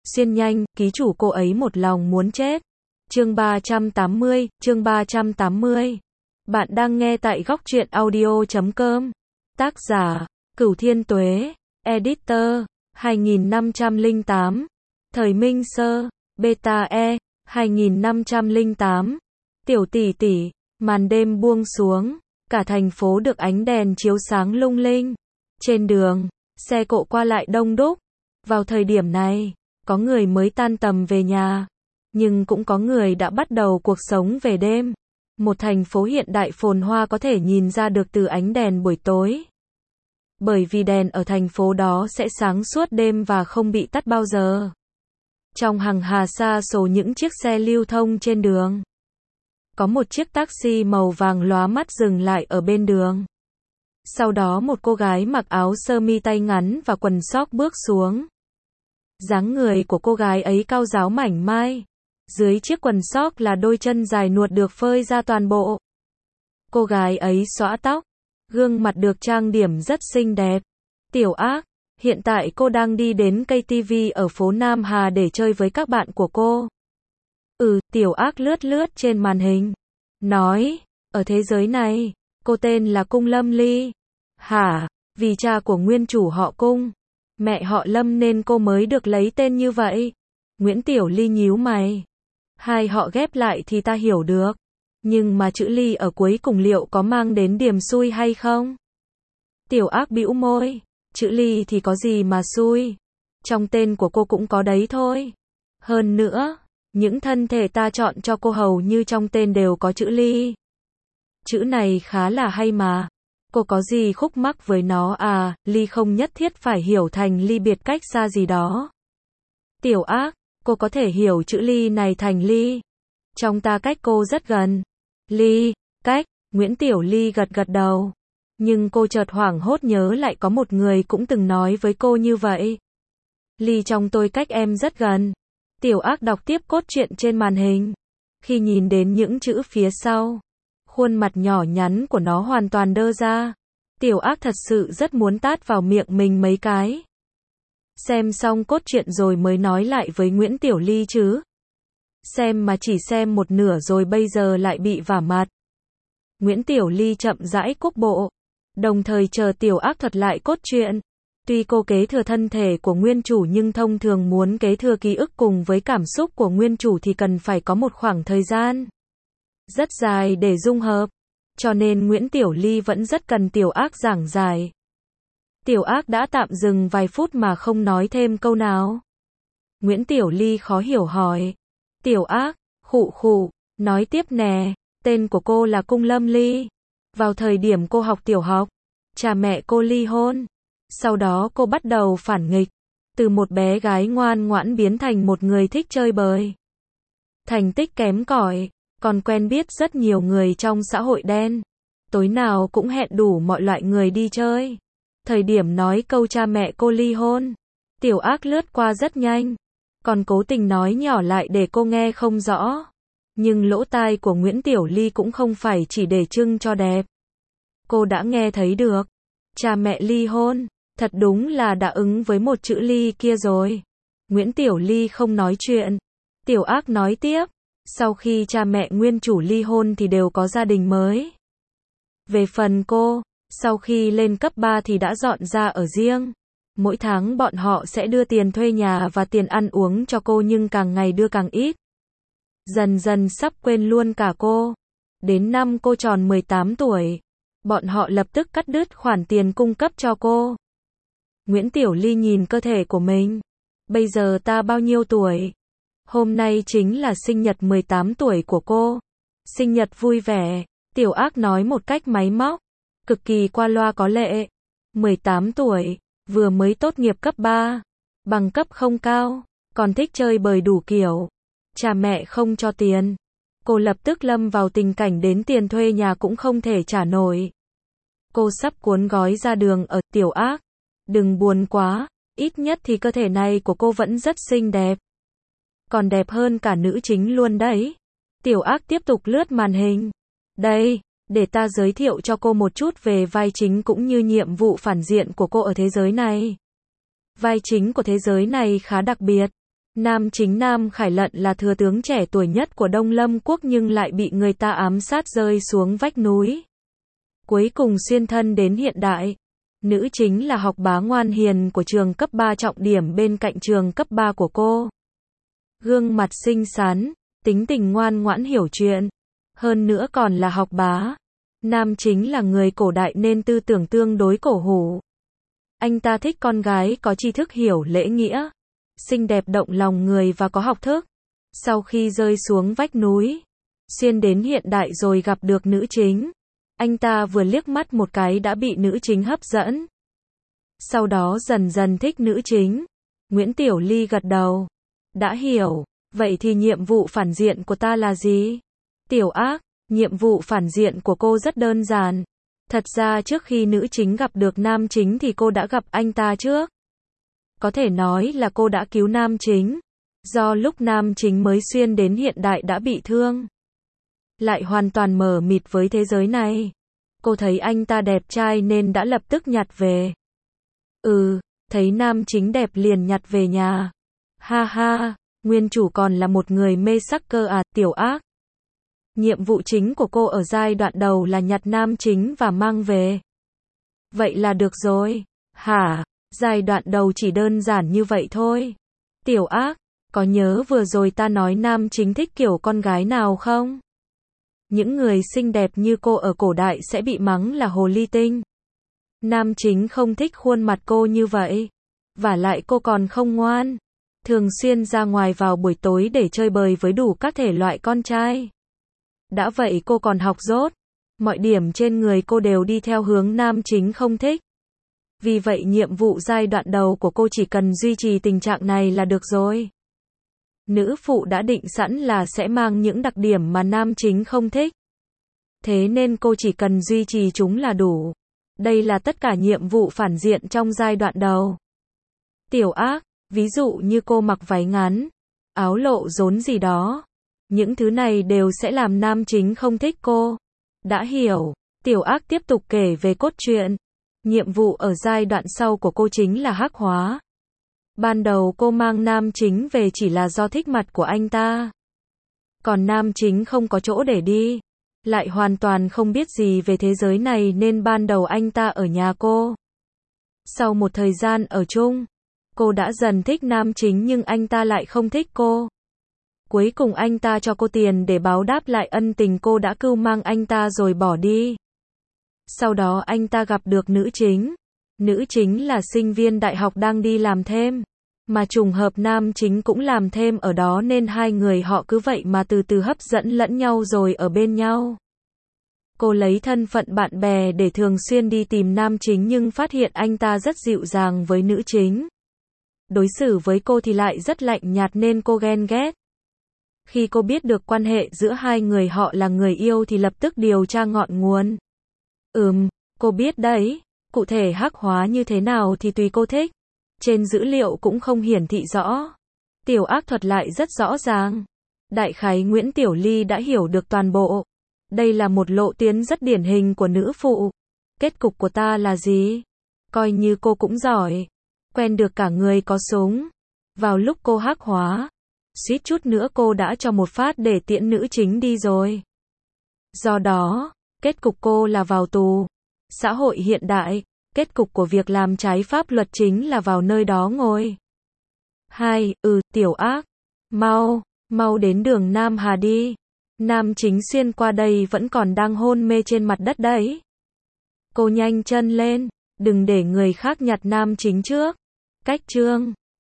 Xuyên nhanh, ký chủ cô ấy một lòng muốn chết. Chương 380. Bạn đang nghe tại góc truyện audio.com. Tác giả, Cửu Thiên Tuế. Editor, 2508. Thời Minh Sơ, Beta E, 2508. Tiểu tỷ tỷ, màn đêm buông xuống, cả thành phố được ánh đèn chiếu sáng lung linh. Trên đường, xe cộ qua lại đông đúc. Vào thời điểm này, có người mới tan tầm về nhà, nhưng cũng có người đã bắt đầu cuộc sống về đêm. Một thành phố hiện đại phồn hoa có thể nhìn ra được từ ánh đèn buổi tối. Bởi vì đèn ở thành phố đó sẽ sáng suốt đêm và không bị tắt bao giờ. Trong hàng hà sa số những chiếc xe lưu thông trên đường. Có một chiếc taxi màu vàng lóa mắt dừng lại ở bên đường. Sau đó một cô gái mặc áo sơ mi tay ngắn và quần sóc bước xuống. Dáng người của cô gái ấy cao ráo mảnh mai. Dưới chiếc quần sóc là đôi chân dài nuột được phơi ra toàn bộ. Cô gái ấy xõa tóc, gương mặt được trang điểm rất xinh đẹp. Tiểu Ác, hiện tại cô đang đi đến cây TV ở phố Nam Hà để chơi với các bạn của cô. Tiểu Ác lướt trên màn hình. Nói, ở thế giới này, cô tên là Cung Lâm Ly. Hả, vì cha của nguyên chủ họ Cung, mẹ họ Lâm nên cô mới được lấy tên như vậy. Nguyễn Tiểu Ly nhíu mày. Hai họ ghép lại thì ta hiểu được. Nhưng mà chữ Ly ở cuối cùng liệu có mang đến điểm xui hay không? Tiểu Ác bĩu môi. Chữ Ly thì có gì mà xui. Trong tên của cô cũng có đấy thôi. Hơn nữa, những thân thể ta chọn cho cô hầu như trong tên đều có chữ Ly. Chữ này khá là hay mà. Cô có gì khúc mắc với nó à? Ly không nhất thiết phải hiểu thành ly biệt cách xa gì đó. Tiểu Ác, cô có thể hiểu chữ Ly này thành ly. Trong ta cách cô rất gần. Ly, cách, Nguyễn Tiểu Ly gật đầu. Nhưng cô chợt hoảng hốt nhớ lại có một người cũng từng nói với cô như vậy. Ly trong tôi cách em rất gần. Tiểu Ác đọc tiếp cốt truyện trên màn hình. Khi nhìn đến những chữ phía sau, khuôn mặt nhỏ nhắn của nó hoàn toàn đơ ra. Tiểu Ác thật sự rất muốn tát vào miệng mình mấy cái. Xem xong cốt truyện rồi mới nói lại với Nguyễn Tiểu Ly chứ. Xem mà chỉ xem một nửa rồi bây giờ lại bị vả mặt. Nguyễn Tiểu Ly chậm rãi cúc bộ, đồng thời chờ Tiểu Ác thuật lại cốt truyện. Tuy cô kế thừa thân thể của nguyên chủ nhưng thông thường muốn kế thừa ký ức cùng với cảm xúc của nguyên chủ thì cần phải có một khoảng thời gian rất dài để dung hợp. Cho nên Nguyễn Tiểu Ly vẫn rất cần Tiểu Ác giảng giải. Tiểu Ác đã tạm dừng vài phút mà không nói thêm câu nào. Nguyễn Tiểu Ly khó hiểu hỏi. Tiểu Ác, khụ, nói tiếp nè, tên của cô là Cung Lâm Ly. Vào thời điểm cô học tiểu học, cha mẹ cô ly hôn. Sau đó cô bắt đầu phản nghịch. Từ một bé gái ngoan ngoãn biến thành một người thích chơi bời. Thành tích kém cỏi, còn quen biết rất nhiều người trong xã hội đen. Tối nào cũng hẹn đủ mọi loại người đi chơi. Thời điểm nói câu cha mẹ cô ly hôn, Tiểu Ác lướt qua rất nhanh. Còn cố tình nói nhỏ lại để cô nghe không rõ. Nhưng lỗ tai của Nguyễn Tiểu Ly cũng không phải chỉ để trưng cho đẹp. Cô đã nghe thấy được. Cha mẹ ly hôn, thật đúng là đã ứng với một chữ Ly kia rồi. Nguyễn Tiểu Ly không nói chuyện. Tiểu Ác nói tiếp. Sau khi cha mẹ nguyên chủ ly hôn thì đều có gia đình mới. Về phần cô, sau khi lên cấp 3 thì đã dọn ra ở riêng. Mỗi tháng bọn họ sẽ đưa tiền thuê nhà và tiền ăn uống cho cô nhưng càng ngày đưa càng ít. Dần dần sắp quên luôn cả cô. Đến năm cô tròn 18 tuổi, bọn họ lập tức cắt đứt khoản tiền cung cấp cho cô. Nguyễn Tiểu Ly nhìn cơ thể của mình. Bây giờ ta bao nhiêu tuổi? Hôm nay chính là sinh nhật 18 tuổi của cô. Sinh nhật vui vẻ, Tiểu Ác nói một cách máy móc, cực kỳ qua loa có lệ. 18 tuổi, vừa mới tốt nghiệp cấp 3, bằng cấp không cao, còn thích chơi bời đủ kiểu. Cha mẹ không cho tiền. Cô lập tức lâm vào tình cảnh đến tiền thuê nhà cũng không thể trả nổi. Cô sắp cuốn gói ra đường ở. Tiểu Ác, đừng buồn quá, ít nhất thì cơ thể này của cô vẫn rất xinh đẹp. Còn đẹp hơn cả nữ chính luôn đấy. Tiểu Ác tiếp tục lướt màn hình. Đây, để ta giới thiệu cho cô một chút về vai chính cũng như nhiệm vụ phản diện của cô ở thế giới này. Vai chính của thế giới này khá đặc biệt. Nam chính Nam Khải Lận là thừa tướng trẻ tuổi nhất của Đông Lâm quốc nhưng lại bị người ta ám sát rơi xuống vách núi. Cuối cùng xuyên thân đến hiện đại. Nữ chính là học bá ngoan hiền của trường cấp 3 trọng điểm bên cạnh trường cấp 3 của cô. Gương mặt xinh xắn, tính tình ngoan ngoãn hiểu chuyện. Hơn nữa còn là học bá. Nam chính là người cổ đại nên tư tưởng tương đối cổ hủ. Anh ta thích con gái có tri thức hiểu lễ nghĩa, xinh đẹp động lòng người và có học thức. Sau khi rơi xuống vách núi, xuyên đến hiện đại rồi gặp được nữ chính. Anh ta vừa liếc mắt một cái đã bị nữ chính hấp dẫn. Sau đó dần dần thích nữ chính. Nguyễn Tiểu Ly gật đầu. Đã hiểu, vậy thì nhiệm vụ phản diện của ta là gì? Tiểu Ác, nhiệm vụ phản diện của cô rất đơn giản. Thật ra trước khi nữ chính gặp được nam chính thì cô đã gặp anh ta trước. Có thể nói là cô đã cứu nam chính. Do lúc nam chính mới xuyên đến hiện đại đã bị thương, lại hoàn toàn mờ mịt với thế giới này. Cô thấy anh ta đẹp trai nên đã lập tức nhặt về. Thấy nam chính đẹp liền nhặt về nhà. Ha ha, nguyên chủ còn là một người mê sắc cơ à, Tiểu Ác. Nhiệm vụ chính của cô ở giai đoạn đầu là nhặt nam chính và mang về. Vậy là được rồi. Hả? Giai đoạn đầu chỉ đơn giản như vậy thôi. Tiểu Ác, có nhớ vừa rồi ta nói nam chính thích kiểu con gái nào không? Những người xinh đẹp như cô ở cổ đại sẽ bị mắng là hồ ly tinh. Nam chính không thích khuôn mặt cô như vậy. Vả lại cô còn không ngoan. Thường xuyên ra ngoài vào buổi tối để chơi bời với đủ các thể loại con trai. Đã vậy cô còn học dốt. Mọi điểm trên người cô đều đi theo hướng nam chính không thích. Vì vậy nhiệm vụ giai đoạn đầu của cô chỉ cần duy trì tình trạng này là được rồi. Nữ phụ đã định sẵn là sẽ mang những đặc điểm mà nam chính không thích. Thế nên cô chỉ cần duy trì chúng là đủ. Đây là tất cả nhiệm vụ phản diện trong giai đoạn đầu. Tiểu Ác, ví dụ như cô mặc váy ngắn, áo lộ rốn gì đó. Những thứ này đều sẽ làm nam chính không thích cô. Đã hiểu. Tiểu Ác tiếp tục kể về cốt truyện. Nhiệm vụ ở giai đoạn sau của cô chính là hắc hóa. Ban đầu cô mang nam chính về chỉ là do thích mặt của anh ta. Còn nam chính không có chỗ để đi, lại hoàn toàn không biết gì về thế giới này nên ban đầu anh ta ở nhà cô. Sau một thời gian ở chung, cô đã dần thích nam chính nhưng anh ta lại không thích cô. Cuối cùng anh ta cho cô tiền để báo đáp lại ân tình cô đã cưu mang anh ta rồi bỏ đi. Sau đó anh ta gặp được nữ chính. Nữ chính là sinh viên đại học đang đi làm thêm. Mà trùng hợp nam chính cũng làm thêm ở đó nên hai người họ cứ vậy mà từ từ hấp dẫn lẫn nhau rồi ở bên nhau. Cô lấy thân phận bạn bè để thường xuyên đi tìm nam chính nhưng phát hiện anh ta rất dịu dàng với nữ chính. Đối xử với cô thì lại rất lạnh nhạt nên cô ghen ghét. Khi cô biết được quan hệ giữa hai người họ là người yêu thì lập tức điều tra ngọn nguồn. Cô biết đấy, cụ thể hắc hóa như thế nào thì tùy cô thích. Trên dữ liệu cũng không hiển thị rõ. Tiểu Ác thuật lại rất rõ ràng. Đại khái Nguyễn Tiểu Ly đã hiểu được toàn bộ. Đây là một lộ tuyến rất điển hình của nữ phụ. Kết cục của ta là gì? Coi như cô cũng giỏi. Quen được cả người có súng. Vào lúc cô hắc hóa, suýt chút nữa cô đã cho một phát để tiễn nữ chính đi rồi. Do đó, kết cục cô là vào tù. Xã hội hiện đại, kết cục của việc làm trái pháp luật chính là vào nơi đó ngồi. Tiểu Ác, mau đến đường Nam Hà đi. Nam chính xuyên qua đây vẫn còn đang hôn mê trên mặt đất đấy. Cô nhanh chân lên, đừng để người khác nhặt nam chính trước. Cách chương